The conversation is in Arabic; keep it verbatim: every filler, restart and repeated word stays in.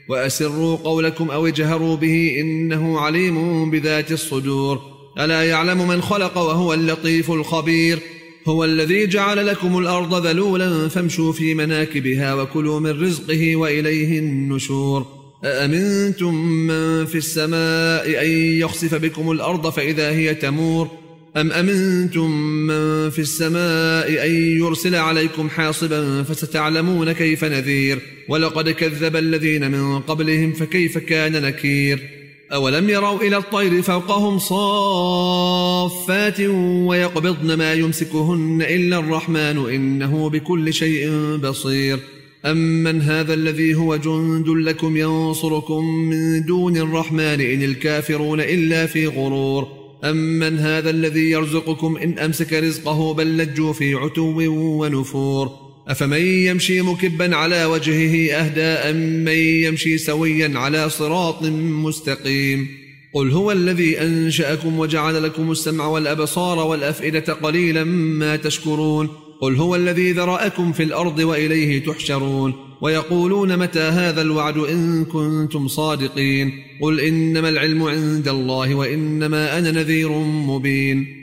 وأسروا قولكم أو اجهروا به إنه عليم بذات الصدور. ألا يعلم من خلق وهو اللطيف الخبير. هو الذي جعل لكم الأرض ذلولا فامشوا في مناكبها وكلوا من رزقه وإليه النشور. أأمنتم من في السماء أن يخسف بكم الأرض فإذا هي تمور أم أمنتم من في السماء أن يرسل عليكم حاصبا فستعلمون كيف نذير. ولقد كذب الذين من قبلهم فكيف كان نكير. أولم يروا إلى الطير فوقهم صافات ويقبضن ما يمسكهن إلا الرحمن إنه بكل شيء بصير. أمن هذا الذي هو جند لكم ينصركم من دون الرحمن إن الكافرون إلا في غرور. أمن هذا الذي يرزقكم إن أمسك رزقه بل لجوا في عتو ونفور. أفمن يمشي مكبا على وجهه أهدى أم من يمشي سويا على صراط مستقيم. قل هو الذي أنشأكم وجعل لكم السمع والأبصار والأفئدة قليلا ما تشكرون. قل هو الذي ذرأكم في الأرض وإليه تحشرون. ويقولون متى هذا الوعد إن كنتم صادقين. قل إنما العلم عند الله وإنما أنا نذير مبين.